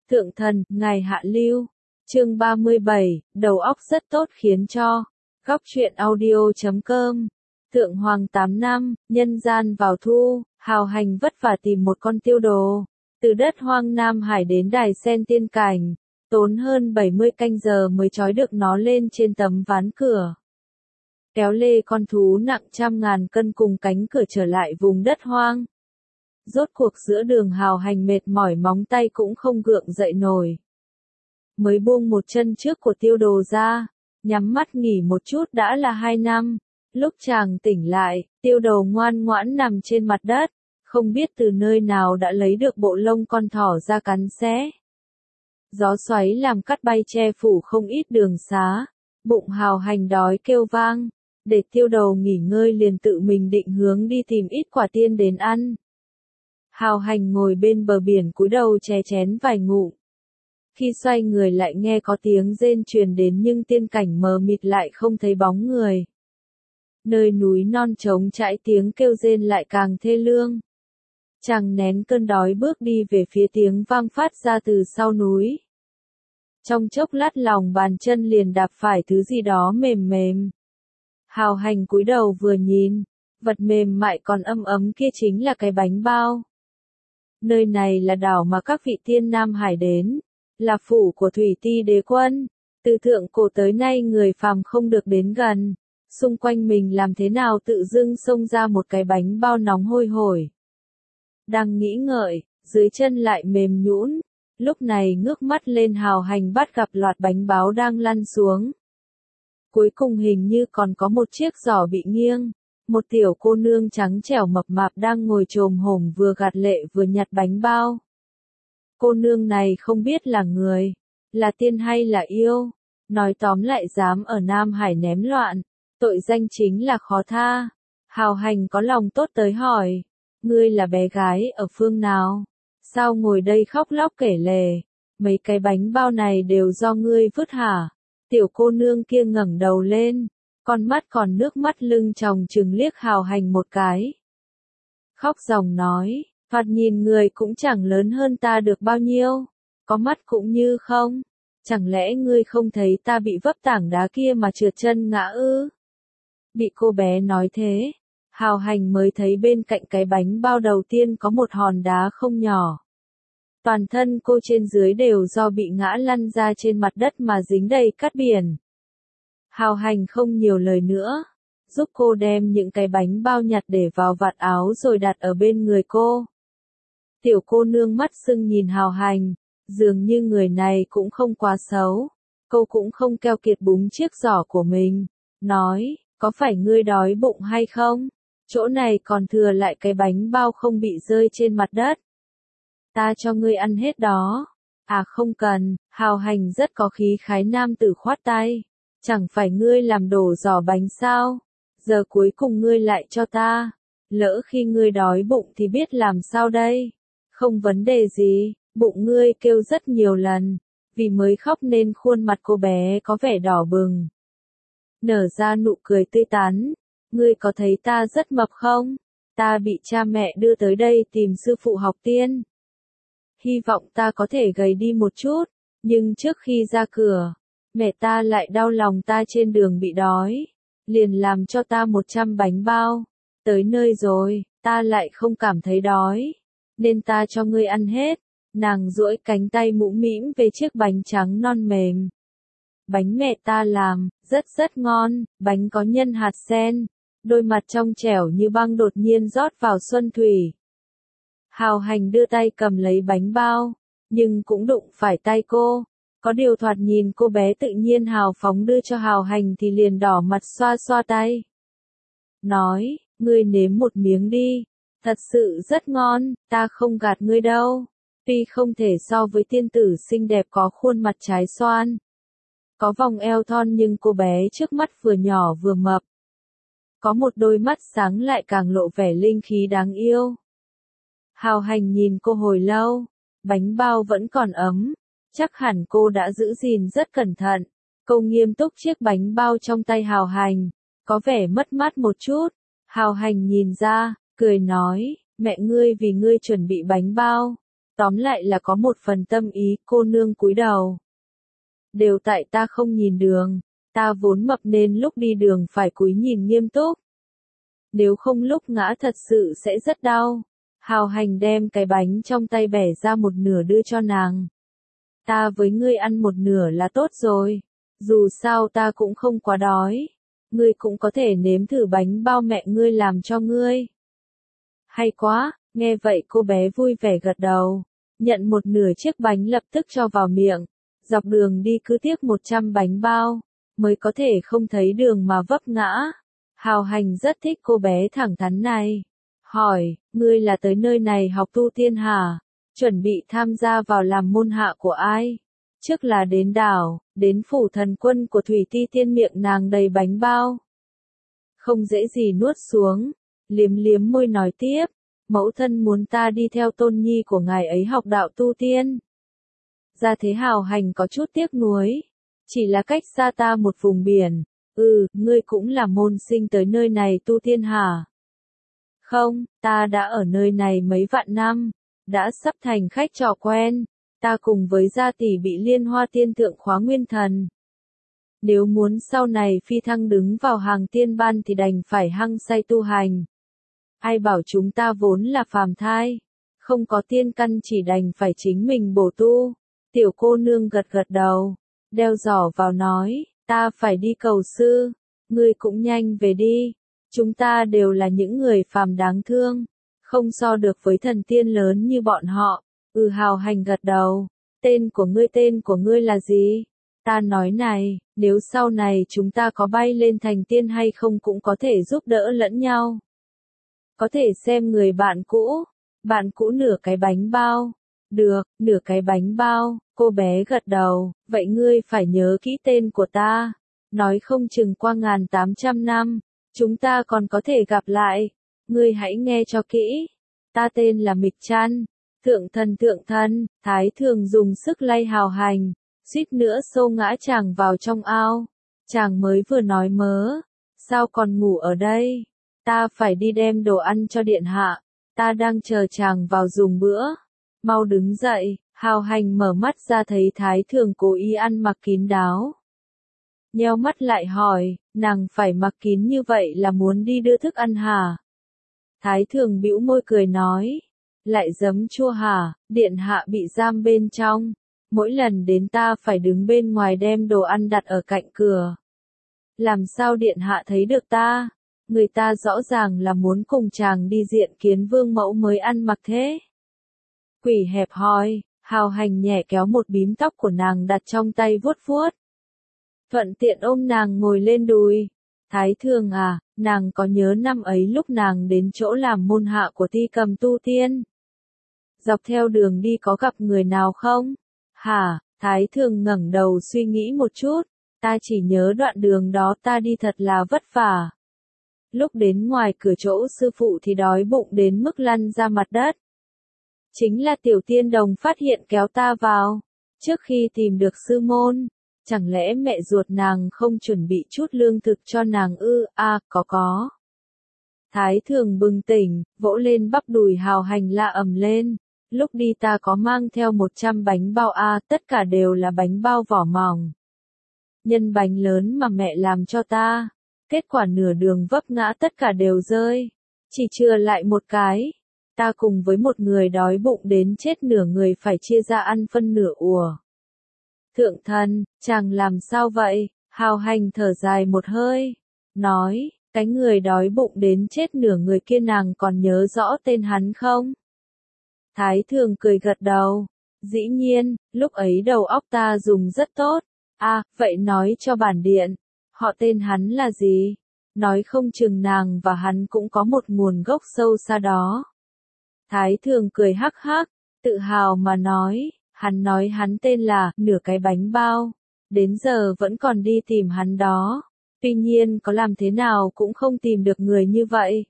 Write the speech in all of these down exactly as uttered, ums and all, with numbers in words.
Thượng thần, ngài hạ lưu. Chương ba mươi bảy, đầu óc rất tốt khiến cho. Góc truyện audio chấm com. Thượng hoàng tám năm, nhân gian vào thu, hào hành vất vả tìm một con tiêu đồ. Từ đất hoang Nam Hải đến đài sen tiên cảnh, tốn hơn bảy mươi canh giờ mới trói được nó lên trên tấm ván cửa. Kéo lê con thú nặng trăm ngàn cân cùng cánh cửa trở lại vùng đất hoang. Rốt cuộc giữa đường hào hành mệt mỏi móng tay cũng không gượng dậy nổi. Mới buông một chân trước của tiêu đồ ra, nhắm mắt nghỉ một chút đã là hai năm. Lúc chàng tỉnh lại, tiêu đồ ngoan ngoãn nằm trên mặt đất, không biết từ nơi nào đã lấy được bộ lông con thỏ ra cắn xé. Gió xoáy làm cắt bay che phủ không ít đường xá, bụng hào hành đói kêu vang, để tiêu đầu nghỉ ngơi liền tự mình định hướng đi tìm ít quả tiên đến ăn. Hào hành ngồi bên bờ biển cúi đầu chè chén vài ngụm. Khi xoay người lại nghe có tiếng rên truyền đến nhưng tiên cảnh mờ mịt lại không thấy bóng người. Nơi núi non trống trải tiếng kêu rên lại càng thê lương. Chàng nén cơn đói bước đi về phía tiếng vang phát ra từ sau núi. Trong chốc lát lòng bàn chân liền đạp phải thứ gì đó mềm mềm. Hào hành cúi đầu vừa nhìn, vật mềm mại còn ấm ấm kia chính là cái bánh bao. Nơi này là đảo mà các vị tiên Nam Hải đến, là phủ của Thủy Ti đế quân. Từ thượng cổ tới nay người phàm không được đến gần, xung quanh mình làm thế nào tự dưng xông ra một cái bánh bao nóng hôi hổi. Đang nghĩ ngợi, dưới chân lại mềm nhũn, lúc này ngước mắt lên hào hành bắt gặp loạt bánh bao đang lăn xuống. Cuối cùng hình như còn có một chiếc giỏ bị nghiêng, một tiểu cô nương trắng trẻo mập mạp đang ngồi chồm hổm vừa gạt lệ vừa nhặt bánh bao. Cô nương này không biết là người, là tiên hay là yêu, nói tóm lại dám ở Nam Hải ném loạn, tội danh chính là khó tha. Hào hành có lòng tốt tới hỏi, ngươi là bé gái ở phương nào? Sao ngồi đây khóc lóc kể lể, mấy cái bánh bao này đều do ngươi vứt hả? Tiểu cô nương kia ngẩng đầu lên, con mắt còn nước mắt lưng tròng trừng liếc hào hành một cái. Khóc ròng nói, thoạt nhìn người cũng chẳng lớn hơn ta được bao nhiêu, có mắt cũng như không, chẳng lẽ ngươi không thấy ta bị vấp tảng đá kia mà trượt chân ngã ư? Bị cô bé nói thế, hào hành mới thấy bên cạnh cái bánh bao đầu tiên có một hòn đá không nhỏ. Toàn thân cô trên dưới đều do bị ngã lăn ra trên mặt đất mà dính đầy cát biển. Hào hành không nhiều lời nữa, giúp cô đem những cái bánh bao nhặt để vào vạt áo rồi đặt ở bên người cô. Tiểu cô nương mắt sưng nhìn hào hành, dường như người này cũng không quá xấu, cô cũng không keo kiệt búng chiếc giỏ của mình, nói, có phải ngươi đói bụng hay không? Chỗ này còn thừa lại cái bánh bao không bị rơi trên mặt đất. Ta cho ngươi ăn hết đó. À không cần, hào hành rất có khí khái nam tử khoát tay. Chẳng phải ngươi làm đổ giỏ bánh sao? Giờ cuối cùng ngươi lại cho ta. Lỡ khi ngươi đói bụng thì biết làm sao đây? Không vấn đề gì, bụng ngươi kêu rất nhiều lần. Vì mới khóc nên khuôn mặt cô bé có vẻ đỏ bừng. Nở ra nụ cười tươi tắn. Ngươi có thấy ta rất mập không? Ta bị cha mẹ đưa tới đây tìm sư phụ học tiên. Hy vọng ta có thể gầy đi một chút, nhưng trước khi ra cửa, mẹ ta lại đau lòng ta trên đường bị đói, liền làm cho ta một trăm bánh bao. Tới nơi rồi, ta lại không cảm thấy đói, nên ta cho ngươi ăn hết. Nàng duỗi cánh tay mũm mĩm về chiếc bánh trắng non mềm. Bánh mẹ ta làm, rất rất ngon, bánh có nhân hạt sen, đôi mặt trong trẻo như băng đột nhiên rót vào xuân thủy. Hào hành đưa tay cầm lấy bánh bao, nhưng cũng đụng phải tay cô. Có điều thoạt nhìn cô bé tự nhiên hào phóng đưa cho hào hành thì liền đỏ mặt xoa xoa tay. Nói, ngươi nếm một miếng đi, thật sự rất ngon, ta không gạt ngươi đâu. Tuy không thể so với tiên tử xinh đẹp có khuôn mặt trái xoan, có vòng eo thon nhưng cô bé trước mắt vừa nhỏ vừa mập. Có một đôi mắt sáng lại càng lộ vẻ linh khí đáng yêu. Hào hành nhìn cô hồi lâu, bánh bao vẫn còn ấm, chắc hẳn cô đã giữ gìn rất cẩn thận. Cô nghiêm túc chiếc bánh bao trong tay hào hành, có vẻ mất mát một chút. Hào hành nhìn ra, cười nói, mẹ ngươi vì ngươi chuẩn bị bánh bao, Tóm lại là có một phần tâm ý, cô nương cúi đầu. Đều tại ta không nhìn đường, ta vốn mập nên lúc đi đường phải cúi nhìn nghiêm túc. Nếu không lúc ngã thật sự sẽ rất đau. Hào Hành đem cái bánh trong tay bẻ ra một nửa đưa cho nàng. Ta với ngươi ăn một nửa là tốt rồi. Dù sao ta cũng không quá đói. Ngươi cũng có thể nếm thử bánh bao mẹ ngươi làm cho ngươi. Hay quá, nghe vậy cô bé vui vẻ gật đầu. Nhận một nửa chiếc bánh lập tức cho vào miệng. Dọc đường đi cứ tiếc một trăm bánh bao. Mới có thể không thấy đường mà vấp ngã. Hào Hành rất thích cô bé thẳng thắn này. Hỏi, ngươi là tới nơi này học tu tiên hả? Chuẩn bị tham gia vào làm môn hạ của ai? Trước là đến đảo, đến phủ thần quân của Thủy Ti Tiên, miệng nàng đầy bánh bao. Không dễ gì nuốt xuống, liếm liếm môi nói tiếp, mẫu thân muốn ta đi theo tôn nhi của ngài ấy học đạo tu tiên. Ra thế Hào Hành có chút tiếc nuối, chỉ là cách xa ta một vùng biển. Ừ, ngươi cũng là môn sinh tới nơi này tu tiên hả? Không, ta đã ở nơi này mấy vạn năm, đã sắp thành khách trò quen, ta cùng với gia tỷ bị Liên Hoa Tiên Thượng khóa nguyên thần. Nếu muốn sau này phi thăng đứng vào hàng tiên ban thì đành phải hăng say tu hành. Ai bảo chúng ta vốn là phàm thai, không có tiên căn chỉ đành phải chính mình bổ tu. Tiểu cô nương gật gật đầu, đeo giỏ vào nói, ta phải đi cầu sư, ngươi cũng nhanh về đi. Chúng ta đều là những người phàm đáng thương, không so được với thần tiên lớn như bọn họ. Ừ, Hào Hành gật đầu. Tên của ngươi tên của ngươi là gì? Ta nói này, nếu sau này chúng ta có bay lên thành tiên hay không cũng có thể giúp đỡ lẫn nhau. Có thể xem người bạn cũ. Bạn cũ nửa cái bánh bao. Được, nửa cái bánh bao. Cô bé gật đầu. Vậy ngươi phải nhớ kỹ tên của ta. Nói không chừng qua ngàn tám trăm năm, chúng ta còn có thể gặp lại. Ngươi hãy nghe cho kỹ. Ta tên là Mịch Trăn. Thượng thần thượng thần. Thái Thường dùng sức lay Hào Hành, suýt nữa xô ngã chàng vào trong ao. Chàng mới vừa nói mớ, sao còn ngủ ở đây? Ta phải đi đem đồ ăn cho điện hạ. Ta đang chờ chàng vào dùng bữa. Mau đứng dậy. Hào Hành mở mắt ra thấy Thái Thường cố ý ăn mặc kín đáo. Nheo mắt lại hỏi, nàng phải mặc kín như vậy là muốn đi đưa thức ăn hả? Thái Thường bĩu môi cười nói, lại giấm chua hả? Điện hạ bị giam bên trong, mỗi lần đến ta phải đứng bên ngoài đem đồ ăn đặt ở cạnh cửa. Làm sao điện hạ thấy được ta? Người ta rõ ràng là muốn cùng chàng đi diện kiến vương mẫu mới ăn mặc thế. Quỷ hẹp hòi. Hào Hành nhẹ kéo một bím tóc của nàng đặt trong tay vuốt vuốt. Thuận tiện ôm nàng ngồi lên đùi. Thái Thường à, nàng có nhớ năm ấy lúc nàng đến chỗ làm môn hạ của Ti Cầm tu tiên? Dọc theo đường đi có gặp người nào không? Hả? Thái Thường ngẩng đầu suy nghĩ một chút. Ta chỉ nhớ đoạn đường đó ta đi thật là vất vả. Lúc đến ngoài cửa chỗ sư phụ thì đói bụng đến mức lăn ra mặt đất. Chính là tiểu tiên đồng phát hiện kéo ta vào. Trước khi tìm được sư môn, chẳng lẽ mẹ ruột nàng không chuẩn bị chút lương thực cho nàng ư? À, có có. Thái Thường bừng tỉnh, vỗ lên bắp đùi Hào Hành la ầm lên. Lúc đi ta có mang theo một trăm bánh bao a, à, tất cả đều là bánh bao vỏ mỏng. Nhân bánh lớn mà mẹ làm cho ta. Kết quả nửa đường vấp ngã tất cả đều rơi. Chỉ chừa lại một cái. Ta cùng với một người đói bụng đến chết nửa người phải chia ra ăn phân nửa ùa. Thượng thần, chàng làm sao vậy? Hào Hành thở dài một hơi. Nói, cái người đói bụng đến chết nửa người kia nàng còn nhớ rõ tên hắn không? Thái Thường cười gật đầu. Dĩ nhiên, lúc ấy đầu óc ta dùng rất tốt. À, vậy nói cho bản điện. Họ tên hắn là gì? Nói không chừng nàng và hắn cũng có một nguồn gốc sâu xa đó. Thái Thường cười hắc hắc, tự hào mà nói, hắn nói hắn tên là nửa cái bánh bao, đến giờ vẫn còn đi tìm hắn đó, tuy nhiên có làm thế nào cũng không tìm được người như vậy.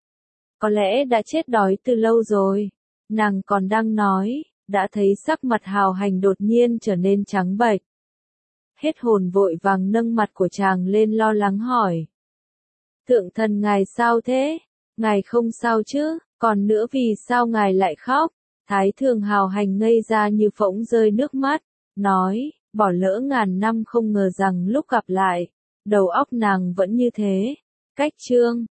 Có lẽ đã chết đói từ lâu rồi, nàng còn đang nói, đã thấy sắc mặt Hào Hành đột nhiên trở nên trắng bệch. Hết hồn vội vàng nâng mặt của chàng lên lo lắng hỏi. Thượng thần ngài sao thế? Ngài không sao chứ? Còn nữa vì sao ngài lại khóc? Thái Thường Hào Hành ngây ra như phỗng rơi nước mắt, nói, bỏ lỡ ngàn năm không ngờ rằng lúc gặp lại, đầu óc nàng vẫn như thế. Cách chương